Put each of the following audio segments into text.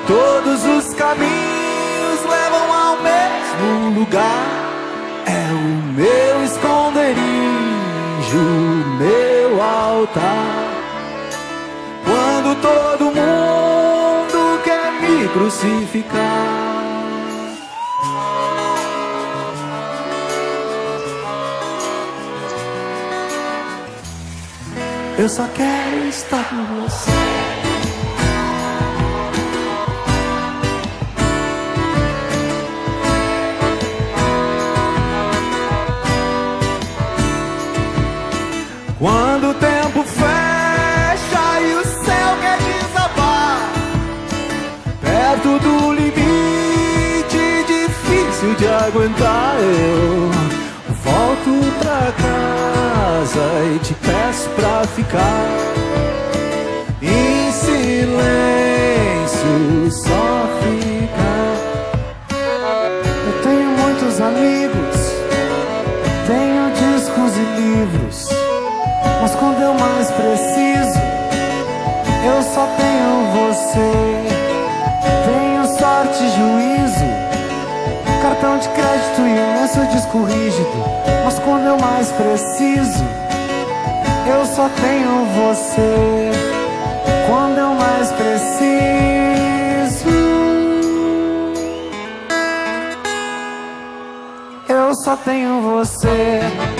Todos os caminhos levam ao mesmo lugar. É o meu esconderijo, meu altar. Quando todo mundo quer me crucificar, eu só quero estar com você. Quando o tempo fecha e o céu quer desabar, perto do limite difícil de aguentar, eu volto pra casa e te peço pra ficar em silêncio, só ficar. Eu tenho muitos amigos, tenho discos e livros, mas quando eu mais preciso, eu só tenho você. Tenho sorte e juízo, cartão de crédito e imenso disco rígido, mas quando eu mais preciso, eu só tenho você. Quando eu mais preciso, eu só tenho você.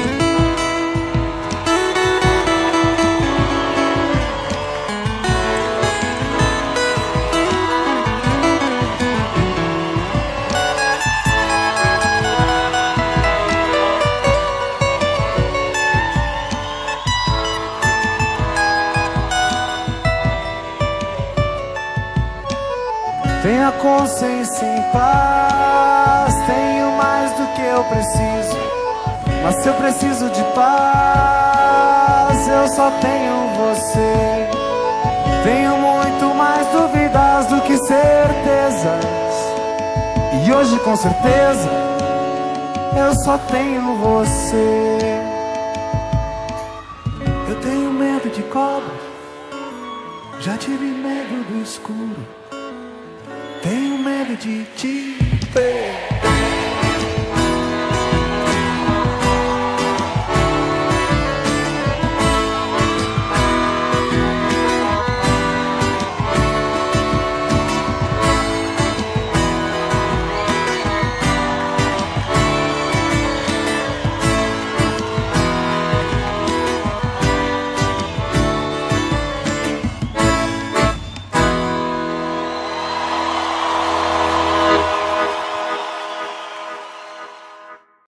Tenho a consciência em paz, tenho mais do que eu preciso, mas se eu preciso de paz, eu só tenho você. Tenho muito mais dúvidas do que certezas, e hoje com certeza eu só tenho você. Eu tenho medo de cobra, já tive medo do escuro. Tenho medo de te ver.